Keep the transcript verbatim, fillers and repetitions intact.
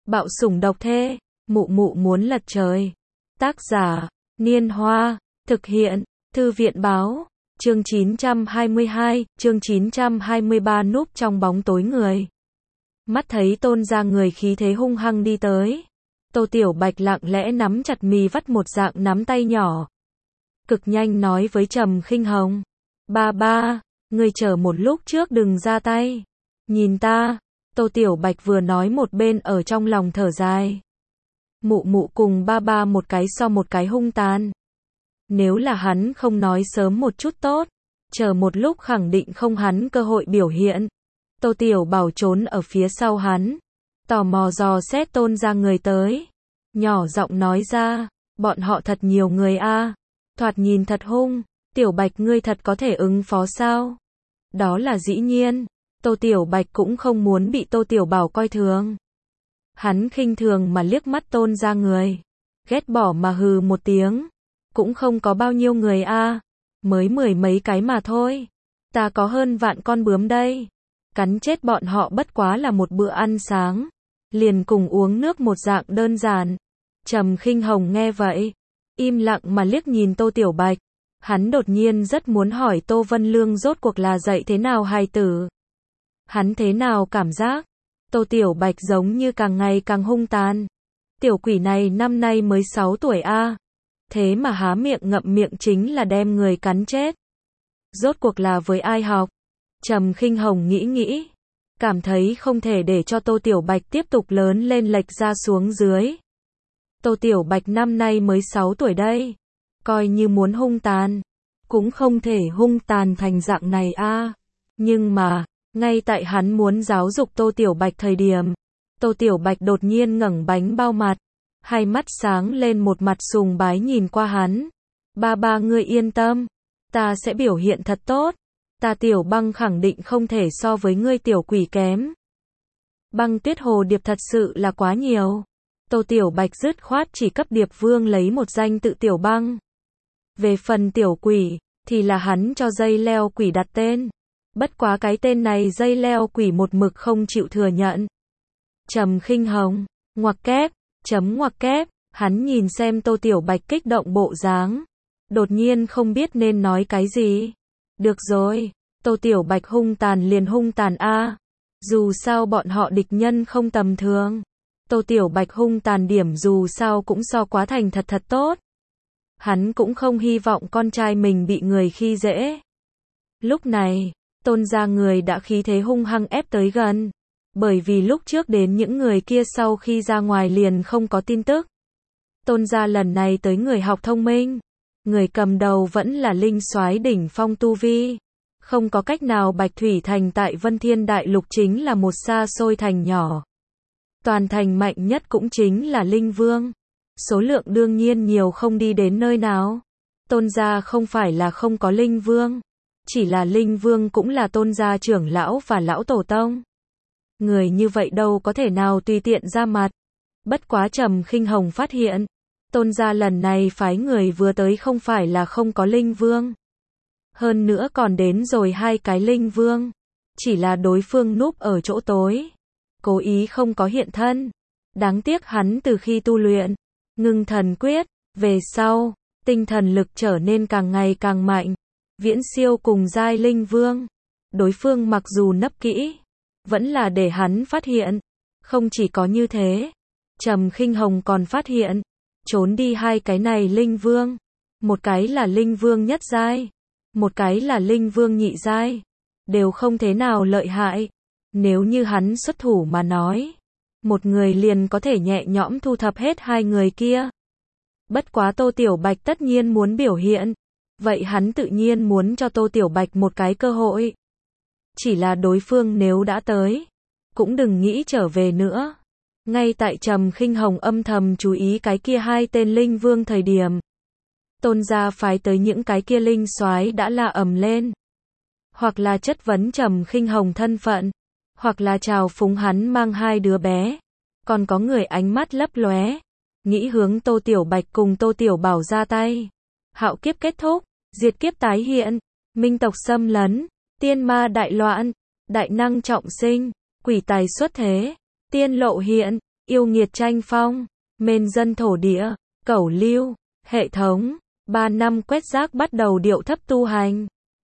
Bạo sủng độc thê, mụ mụ muốn lật trời. Tác giả, Niên Hoa, thực hiện, Thư viện báo, chương chín trăm hai mươi hai, chương chín trăm hai mươi ba núp trong bóng tối người. Mắt thấy Tôn gia người khí thế hung hăng đi tới. Tô Tiểu Bạch lặng lẽ nắm chặt mì vắt một dạng nắm tay nhỏ. Cực nhanh nói với Trầm Khinh Hồng. Ba ba, ngươi chờ một lúc trước đừng ra tay. Nhìn ta. Tô Tiểu Bạch vừa nói một bên ở trong lòng thở dài. Mụ mụ cùng ba ba một cái so một cái hung tàn. Nếu là hắn không nói sớm một chút tốt, chờ một lúc khẳng định không hắn cơ hội biểu hiện. Tô Tiểu Bảo trốn ở phía sau hắn, tò mò dò xét Tôn gia người tới. Nhỏ giọng nói ra, bọn họ thật nhiều người a, thoạt nhìn thật hung. Tiểu Bạch ngươi thật có thể ứng phó sao? Đó là dĩ nhiên. Tô Tiểu Bạch cũng không muốn bị Tô Tiểu Bảo coi thường. Hắn khinh thường mà liếc mắt Tôn gia người, ghét bỏ mà hừ một tiếng. Cũng không có bao nhiêu người a, mới mười mấy cái mà thôi. Ta có hơn vạn con bướm đây. Cắn chết bọn họ bất quá là một bữa ăn sáng, liền cùng uống nước một dạng đơn giản. Trầm Khinh Hồng nghe vậy, im lặng mà liếc nhìn Tô Tiểu Bạch. Hắn đột nhiên rất muốn hỏi Tô Vân Lương rốt cuộc là dạy thế nào hài tử. Hắn thế nào cảm giác? Tô Tiểu Bạch giống như càng ngày càng hung tàn. Tiểu quỷ này năm nay mới sáu tuổi a, thế mà há miệng ngậm miệng chính là đem người cắn chết. Rốt cuộc là với ai học? Trầm Khinh Hồng nghĩ nghĩ, cảm thấy không thể để cho Tô Tiểu Bạch tiếp tục lớn lên lệch ra xuống dưới. Tô Tiểu Bạch năm nay mới sáu tuổi đây, coi như muốn hung tàn, cũng không thể hung tàn thành dạng này a. Nhưng mà, ngay tại hắn muốn giáo dục Tô Tiểu Bạch thời điểm, Tô Tiểu Bạch đột nhiên ngẩng bánh bao mặt, hai mắt sáng lên một mặt sùng bái nhìn qua hắn. Ba ba ngươi yên tâm, ta sẽ biểu hiện thật tốt. Ta Tiểu Băng khẳng định không thể so với ngươi tiểu quỷ kém. Băng tuyết hồ điệp thật sự là quá nhiều. Tô Tiểu Bạch dứt khoát chỉ cấp điệp vương lấy một danh tự Tiểu Băng. Về phần tiểu quỷ, thì là hắn cho dây leo quỷ đặt tên. Bất quá cái tên này dây leo quỷ một mực không chịu thừa nhận. Trầm Khinh Hồng, ngoặc kép, chấm ngoặc kép, hắn nhìn xem Tô Tiểu Bạch kích động bộ dáng. Đột nhiên không biết nên nói cái gì. Được rồi, Tô Tiểu Bạch hung tàn liền hung tàn a. Dù sao bọn họ địch nhân không tầm thường. Tô Tiểu Bạch hung tàn điểm dù sao cũng so quá thành thật thật tốt. Hắn cũng không hy vọng con trai mình bị người khi dễ. Lúc này, Tôn gia người đã khí thế hung hăng ép tới gần. Bởi vì lúc trước đến những người kia sau khi ra ngoài liền không có tin tức. Tôn gia lần này tới người học thông minh. Người cầm đầu vẫn là linh soái đỉnh phong tu vi. Không có cách nào Bạch Thủy Thành tại Vân Thiên Đại Lục chính là một xa xôi thành nhỏ. Toàn thành mạnh nhất cũng chính là Linh Vương. Số lượng đương nhiên nhiều không đi đến nơi nào. Tôn gia không phải là không có Linh Vương. Chỉ là Linh Vương cũng là Tôn gia trưởng lão và lão tổ tông. Người như vậy đâu có thể nào tùy tiện ra mặt. Bất quá Trầm Khinh Hồng phát hiện, Tôn gia lần này phái người vừa tới không phải là không có Linh Vương. Hơn nữa còn đến rồi hai cái Linh Vương. Chỉ là đối phương núp ở chỗ tối, cố ý không có hiện thân. Đáng tiếc hắn từ khi tu luyện Ngưng Thần Quyết về sau, tinh thần lực trở nên càng ngày càng mạnh, viễn siêu cùng giai Linh Vương. Đối phương mặc dù nấp kỹ, vẫn là để hắn phát hiện. Không chỉ có như thế, Trầm Khinh Hồng còn phát hiện, trốn đi hai cái này Linh Vương. Một cái là Linh Vương nhất giai, một cái là Linh Vương nhị giai. Đều không thế nào lợi hại. Nếu như hắn xuất thủ mà nói, một người liền có thể nhẹ nhõm thu thập hết hai người kia. Bất quá Tô Tiểu Bạch tất nhiên muốn biểu hiện. Vậy hắn tự nhiên muốn cho Tô Tiểu Bạch một cái cơ hội. Chỉ là đối phương nếu đã tới, cũng đừng nghĩ trở về nữa. Ngay tại Trầm Khinh Hồng âm thầm chú ý cái kia hai tên Linh Vương thời điểm, Tôn gia phái tới những cái kia linh soái đã la ầm lên. Hoặc là chất vấn Trầm Khinh Hồng thân phận, hoặc là chào phúng hắn mang hai đứa bé. Còn có người ánh mắt lấp lóe, nghĩ hướng Tô Tiểu Bạch cùng Tô Tiểu Bảo ra tay. Hạo kiếp kết thúc, diệt kiếp tái hiện, minh tộc xâm lấn, tiên ma đại loạn, đại năng trọng sinh, quỷ tài xuất thế, tiên lộ hiện, yêu nghiệt tranh phong, mên dân thổ địa, cẩu lưu, hệ thống, ba năm quét rác bắt đầu điệu thấp tu hành.